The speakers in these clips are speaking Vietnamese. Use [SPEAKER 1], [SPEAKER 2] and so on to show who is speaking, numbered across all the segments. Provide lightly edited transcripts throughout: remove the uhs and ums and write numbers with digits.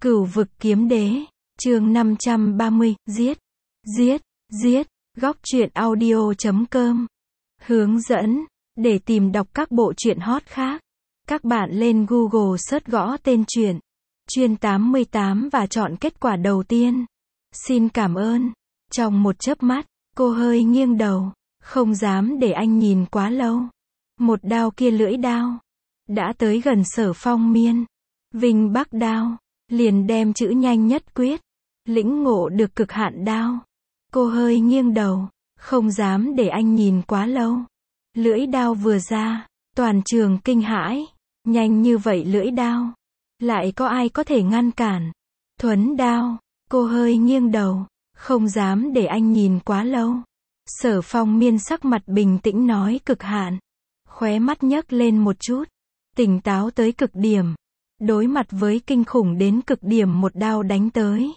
[SPEAKER 1] Cửu vực kiếm đế, chương 530, giết, giết, giết, góc truyện audio.com. Hướng dẫn, để tìm đọc các bộ truyện hot khác, các bạn lên Google search gõ tên truyện, Chuyên 88 và chọn kết quả đầu tiên. Xin cảm ơn. Trong một chớp mắt, cô hơi nghiêng đầu, không dám để anh nhìn quá lâu. Một đao kia lưỡi đao, đã tới gần Sở Phong Miên. Vinh Bắc đao, liền đem chữ nhanh nhất quyết, lĩnh ngộ được cực hạn đao. Cô hơi nghiêng đầu, không dám để anh nhìn quá lâu. Lưỡi đao vừa ra, toàn trường kinh hãi, nhanh như vậy lưỡi đao, lại có ai có thể ngăn cản? Thuấn đao, cô hơi nghiêng đầu, không dám để anh nhìn quá lâu. Sở Phong Miên sắc mặt bình tĩnh nói cực hạn, khóe mắt nhấc lên một chút, tỉnh táo tới cực điểm, đối mặt với kinh khủng đến cực điểm một đao đánh tới.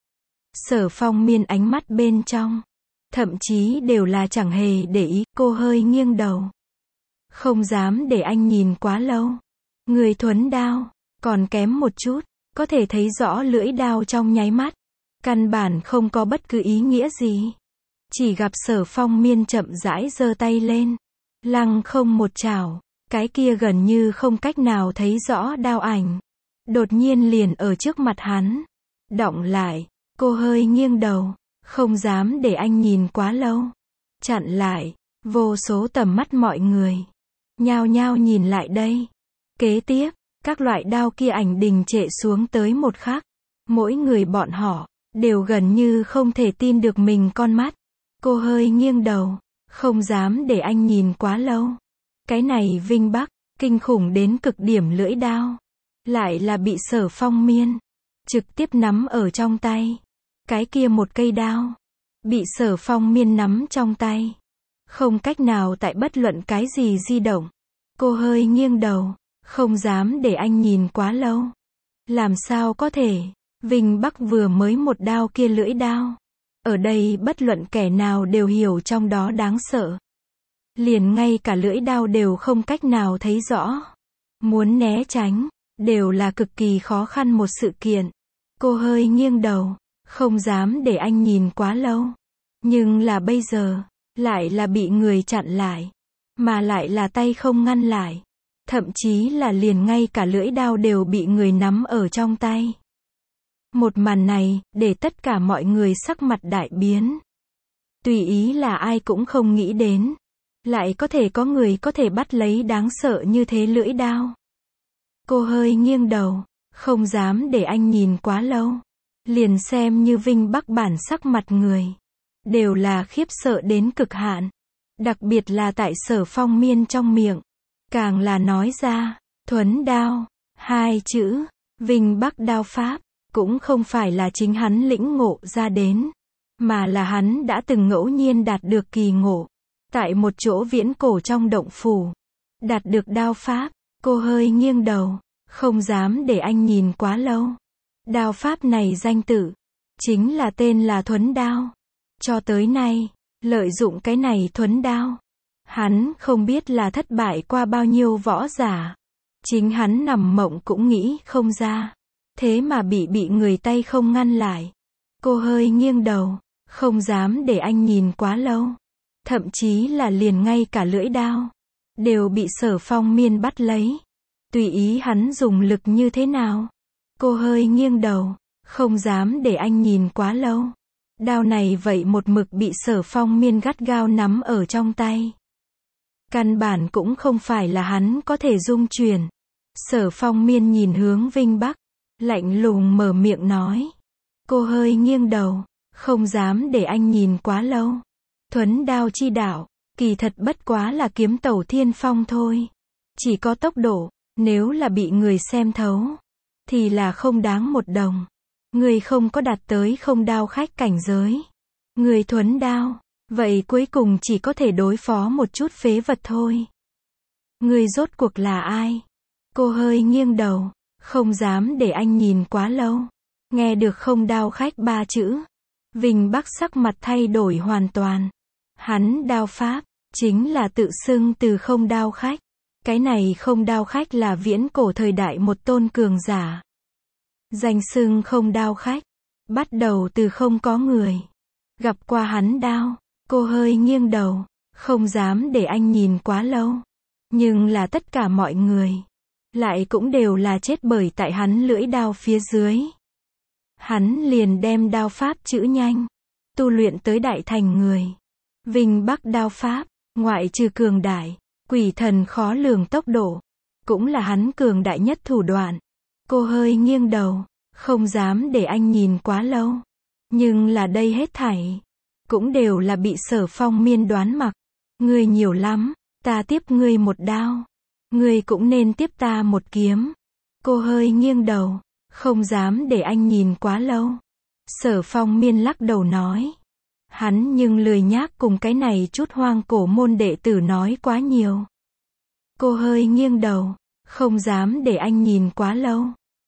[SPEAKER 1] Sở Phong Miên ánh mắt bên trong, thậm chí đều là chẳng hề để ý, cô hơi nghiêng đầu. Không dám để anh nhìn quá lâu. Người thuấn đao, còn kém một chút, có thể thấy rõ lưỡi đao trong nháy mắt. Căn bản không có bất cứ ý nghĩa gì. Chỉ gặp Sở Phong Miên chậm rãi giơ tay lên. Lăng không một chảo, cái kia gần như không cách nào thấy rõ đao ảnh. Đột nhiên liền ở trước mặt hắn. Đọng lại, cô hơi nghiêng đầu, không dám để anh nhìn quá lâu. Chặn lại, vô số tầm mắt mọi người nhao nhao nhìn lại đây. Kế tiếp, các loại đao kia ảnh đình trệ xuống tới một khắc. Mỗi người bọn họ đều gần như không thể tin được mình con mắt. Cô hơi nghiêng đầu, không dám để anh nhìn quá lâu. Cái này Vinh Bắc, kinh khủng đến cực điểm lưỡi đao, lại là bị Sở Phong Miên trực tiếp nắm ở trong tay. Cái kia một cây đao, bị Sở Phong Miên nắm trong tay, không cách nào tại bất luận cái gì di động. Cô hơi nghiêng đầu, không dám để anh nhìn quá lâu. Làm sao có thể, Vinh Bắc vừa mới một đao kia lưỡi đao. Ở đây bất luận kẻ nào đều hiểu trong đó đáng sợ. Liền ngay cả lưỡi đao đều không cách nào thấy rõ. Muốn né tránh, đều là cực kỳ khó khăn một sự kiện. Cô hơi nghiêng đầu, không dám để anh nhìn quá lâu. Nhưng là bây giờ, lại là bị người chặn lại. Mà lại là tay không ngăn lại. Thậm chí là liền ngay cả lưỡi đao đều bị người nắm ở trong tay. Một màn này, để tất cả mọi người sắc mặt đại biến. Tùy ý là ai cũng không nghĩ đến. Lại có thể có người có thể bắt lấy đáng sợ như thế lưỡi đao. Cô hơi nghiêng đầu, không dám để anh nhìn quá lâu. Liền xem như Vinh Bắc bản sắc mặt người, đều là khiếp sợ đến cực hạn. Đặc biệt là tại Sở Phong Miên trong miệng, càng là nói ra, thuấn đao, hai chữ, Vinh Bắc đao pháp, cũng không phải là chính hắn lĩnh ngộ ra đến, mà là hắn đã từng ngẫu nhiên đạt được kỳ ngộ, tại một chỗ viễn cổ trong động phủ, đạt được đao pháp. Cô hơi nghiêng đầu, không dám để anh nhìn quá lâu. Đao pháp này danh tự, chính là tên là thuấn đao. Cho tới nay, lợi dụng cái này thuấn đao, hắn không biết là thất bại qua bao nhiêu võ giả. Chính hắn nằm mộng cũng nghĩ không ra. Thế mà bị người tay không ngăn lại. Cô hơi nghiêng đầu, không dám để anh nhìn quá lâu. Thậm chí là liền ngay cả lưỡi đao, đều bị Sở Phong Miên bắt lấy. Tùy ý hắn dùng lực như thế nào. Cô hơi nghiêng đầu, không dám để anh nhìn quá lâu. Đao này vậy một mực bị Sở Phong Miên gắt gao nắm ở trong tay. Căn bản cũng không phải là hắn có thể dung chuyển. Sở Phong Miên nhìn hướng Vinh Bắc, lạnh lùng mở miệng nói. Cô hơi nghiêng đầu, không dám để anh nhìn quá lâu. Thuấn đao chi đạo, kỳ thật bất quá là kiếm tẩu thiên phong thôi. Chỉ có tốc độ, nếu là bị người xem thấu, thì là không đáng một đồng. Người không có đạt tới không đao khách cảnh giới. Người thuấn đao, vậy cuối cùng chỉ có thể đối phó một chút phế vật thôi. Người rốt cuộc là ai? Cô hơi nghiêng đầu, không dám để anh nhìn quá lâu. Nghe được không đao khách ba chữ, Vinh Bắc sắc mặt thay đổi hoàn toàn. Hắn đao pháp, chính là tự xưng từ không đao khách. Cái này không đao khách là viễn cổ thời đại một tôn cường giả. Danh xưng không đao khách. Bắt đầu từ không có người. Gặp qua hắn đao. Cô hơi nghiêng đầu. Không dám để anh nhìn quá lâu. Nhưng là tất cả mọi người. Lại cũng đều là chết bởi tại hắn lưỡi đao phía dưới. Hắn liền đem đao pháp chữ nhanh. Tu luyện tới đại thành người. Vinh Bắc đao pháp. Ngoại trừ cường đại. Quỷ thần khó lường tốc độ. Cũng là hắn cường đại nhất thủ đoạn. Cô hơi nghiêng đầu. Không dám để anh nhìn quá lâu. Nhưng là đây hết thảy. Cũng đều là bị Sở Phong Miên đoán mặc. Ngươi nhiều lắm. Ta tiếp ngươi một đao. Ngươi cũng nên tiếp ta một kiếm. Cô hơi nghiêng đầu. Không dám để anh nhìn quá lâu. Sở Phong Miên lắc đầu nói. Hắn nhưng lười nhác cùng cái này chút hoang cổ môn đệ tử nói quá nhiều. Cô hơi nghiêng đầu. Không dám để anh nhìn quá lâu.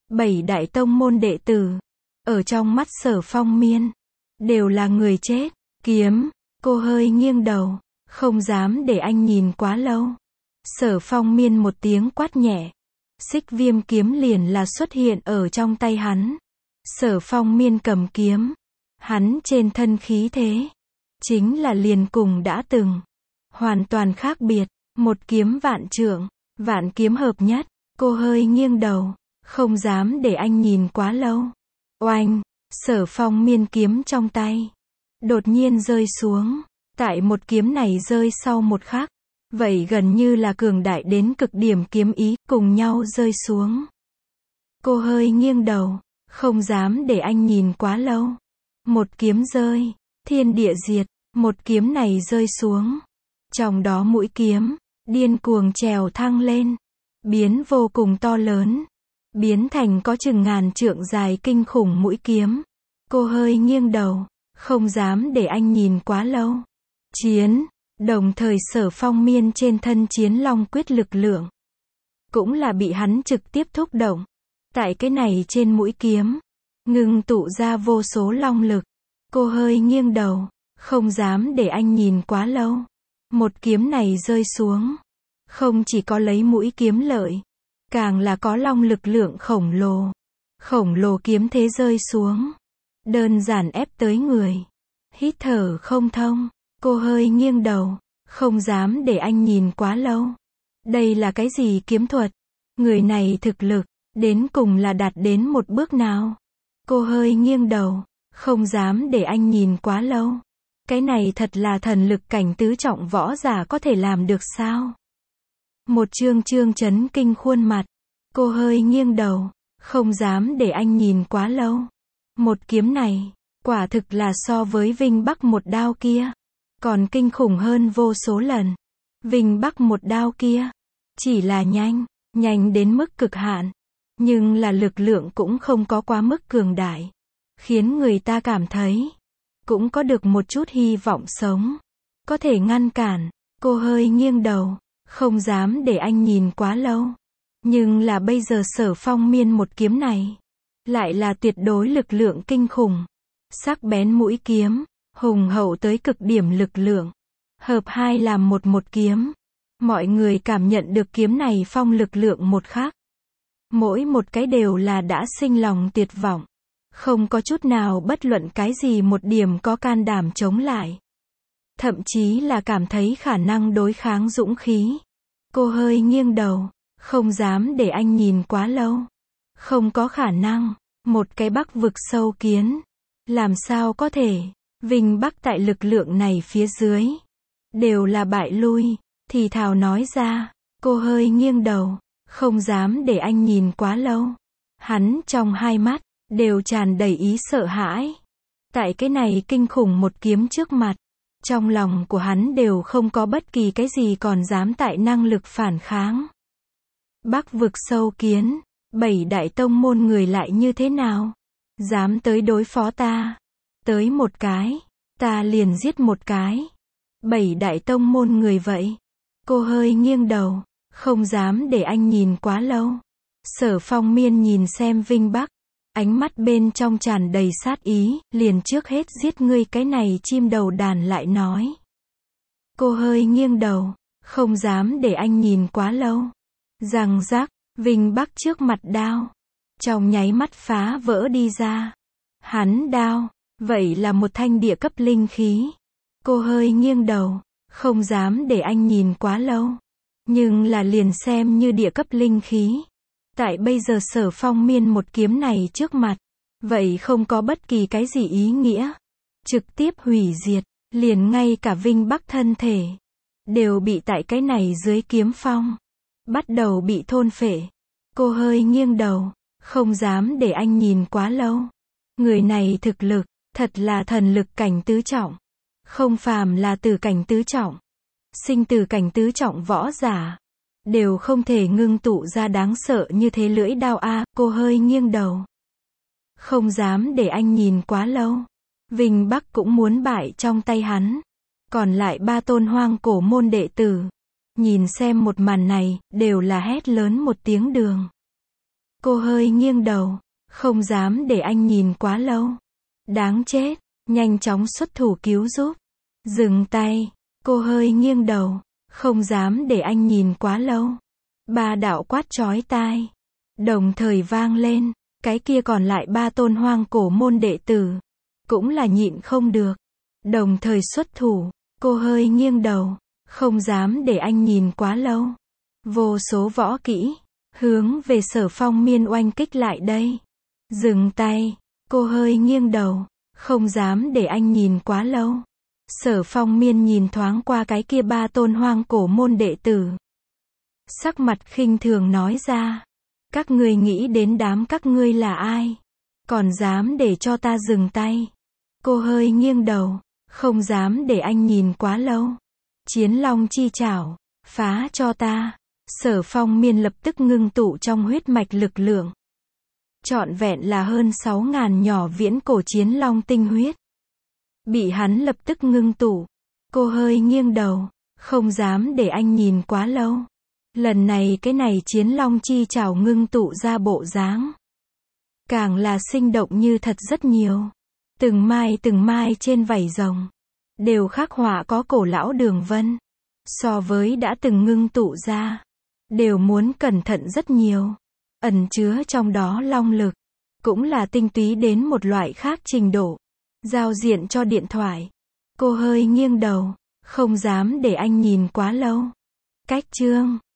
[SPEAKER 1] 7 đại tông môn đệ tử. Ở trong mắt Sở Phong Miên. Đều là người chết. Kiếm. Cô hơi nghiêng đầu. Không dám để anh nhìn quá lâu. Sở Phong Miên một tiếng quát nhẹ. Xích viêm kiếm liền là xuất hiện ở trong tay hắn. Sở Phong Miên cầm kiếm. Hắn trên thân khí thế. Chính là liền cùng đã từng. Hoàn toàn khác biệt. Một kiếm vạn trượng. Vạn kiếm hợp nhất. Cô hơi nghiêng đầu. Không dám để anh nhìn quá lâu. Oanh. Sở Phong Miên kiếm trong tay. Đột nhiên rơi xuống. Tại một kiếm này rơi sau một khắc. Vậy gần như là cường đại đến cực điểm kiếm ý cùng nhau rơi xuống. Cô hơi nghiêng đầu. Không dám để anh nhìn quá lâu. Một kiếm rơi. Thiên địa diệt. Một kiếm này rơi xuống. Trong đó mũi kiếm. Điên cuồng trèo thăng lên. Biến vô cùng to lớn. Biến thành có chừng ngàn trượng dài kinh khủng mũi kiếm. Cô hơi nghiêng đầu. Không dám để anh nhìn quá lâu. Chiến. Đồng thời Sở Phong Miên trên thân chiến long quyết lực lượng. Cũng là bị hắn trực tiếp thúc động. Tại cái này trên mũi kiếm. Ngưng tụ ra vô số long lực. Cô hơi nghiêng đầu. Không dám để anh nhìn quá lâu. Một kiếm này rơi xuống. Không chỉ có lấy mũi kiếm lợi. Càng là có long lực lượng khổng lồ. Khổng lồ kiếm thế rơi xuống. Đơn giản ép tới người. Hít thở không thông. Cô hơi nghiêng đầu. Không dám để anh nhìn quá lâu. Đây là cái gì kiếm thuật? Người này thực lực. Đến cùng là đạt đến một bước nào? Cô hơi nghiêng đầu. Không dám để anh nhìn quá lâu. Cái này thật là thần lực cảnh tứ trọng võ giả có thể làm được sao? Một Trương chấn kinh khuôn mặt. Cô hơi nghiêng đầu. Không dám để anh nhìn quá lâu. Một kiếm này. Quả thực là so với Vinh Bắc một đao kia. Còn kinh khủng hơn vô số lần. Vinh Bắc một đao kia. Chỉ là nhanh. Nhanh đến mức cực hạn. Nhưng là lực lượng cũng không có quá mức cường đại. Khiến người ta cảm thấy. Cũng có được một chút hy vọng sống. Có thể ngăn cản. Cô hơi nghiêng đầu. Không dám để anh nhìn quá lâu. Nhưng là bây giờ Sở Phong Miên một kiếm này. Lại là tuyệt đối lực lượng kinh khủng. Sắc bén mũi kiếm. Hùng hậu tới cực điểm lực lượng. Hợp hai làm một kiếm. Mọi người cảm nhận được kiếm này phong lực lượng một khắc. Mỗi một cái đều là đã sinh lòng tuyệt vọng. Không có chút nào bất luận cái gì một điểm có can đảm chống lại. Thậm chí là cảm thấy khả năng đối kháng dũng khí. Cô hơi nghiêng đầu. Không dám để anh nhìn quá lâu. Không có khả năng. Một cái Bắc vực sâu kiến. Làm sao có thể. Vinh Bắc tại lực lượng này phía dưới. Đều là bại lui. Thì thào nói ra. Cô hơi nghiêng đầu. Không dám để anh nhìn quá lâu. Hắn trong hai mắt. Đều tràn đầy ý sợ hãi. Tại cái này kinh khủng một kiếm trước mặt. Trong lòng của hắn đều không có bất kỳ cái gì còn dám tại năng lực phản kháng. Bắc vực sâu kiến. 7 đại tông môn người lại như thế nào? Dám tới đối phó ta. Tới một cái. Ta liền giết một cái. 7 đại tông môn người vậy. Cô hơi nghiêng đầu. Không dám để anh nhìn quá lâu. Sở Phong Miên nhìn xem Vinh Bắc. Ánh mắt bên trong tràn đầy sát ý. Liền trước hết giết ngươi cái này chim đầu đàn lại nói. Cô hơi nghiêng đầu. Không dám để anh nhìn quá lâu. Răng rắc. Vinh Bắc trước mặt đao. trong nháy mắt phá vỡ đi ra. Hắn đao, vậy là một thanh địa cấp linh khí. Cô hơi nghiêng đầu, không dám để anh nhìn quá lâu. Nhưng là liền xem như địa cấp linh khí. Tại bây giờ Sở Phong Miên một kiếm này trước mặt, vậy không có bất kỳ cái gì ý nghĩa. Trực tiếp hủy diệt, liền ngay cả Vinh Bắc thân thể, đều bị tại cái này dưới kiếm phong, bắt đầu bị thôn phệ. Cô hơi nghiêng đầu, không dám để anh nhìn quá lâu. Người này thực lực, thật là thần lực cảnh tứ trọng. Không phàm là tử cảnh tứ trọng, sinh tử cảnh tứ trọng võ giả, đều không thể ngưng tụ ra đáng sợ như thế lưỡi đao a. Cô hơi nghiêng đầu, không dám để anh nhìn quá lâu. Vinh Bắc cũng muốn bại trong tay hắn. Còn lại 3 tôn hoang cổ môn đệ tử, nhìn xem một màn này, đều là hét lớn một tiếng đường. Cô hơi nghiêng đầu, không dám để anh nhìn quá lâu. Đáng chết, nhanh chóng xuất thủ cứu giúp. Dừng tay, cô hơi nghiêng đầu, không dám để anh nhìn quá lâu. 3 đạo quát chói tai, đồng thời vang lên. Cái kia còn lại 3 tôn hoang cổ môn đệ tử, cũng là nhịn không được, đồng thời xuất thủ. Cô hơi nghiêng đầu, không dám để anh nhìn quá lâu. Vô số võ kỹ, hướng về Sở Phong Miên oanh kích lại đây. Dừng tay, cô hơi nghiêng đầu, không dám để anh nhìn quá lâu. Sở Phong Miên nhìn thoáng qua cái kia 3 tôn hoang cổ môn đệ tử. Sắc mặt khinh thường nói ra. Các ngươi nghĩ đến đám các ngươi là ai? Còn dám để cho ta dừng tay? Cô hơi nghiêng đầu, không dám để anh nhìn quá lâu. Chiến long chi chảo, phá cho ta. Sở Phong Miên lập tức ngưng tụ trong huyết mạch lực lượng. Trọn vẹn là hơn 6.000 nhỏ viễn cổ chiến long tinh huyết. Bị hắn lập tức ngưng tụ. Cô hơi nghiêng đầu, không dám để anh nhìn quá lâu. Lần này cái này chiến long chi chảo ngưng tụ ra bộ dáng, càng là sinh động như thật rất nhiều. Từng mai trên vảy rồng, đều khắc họa có cổ lão đường vân. So với đã từng ngưng tụ ra, đều muốn cẩn thận rất nhiều. Ẩn chứa trong đó long lực, cũng là tinh túy đến một loại khác trình độ. Giao diện cho điện thoại. Cô hơi nghiêng đầu, không dám để anh nhìn quá lâu. Cách chương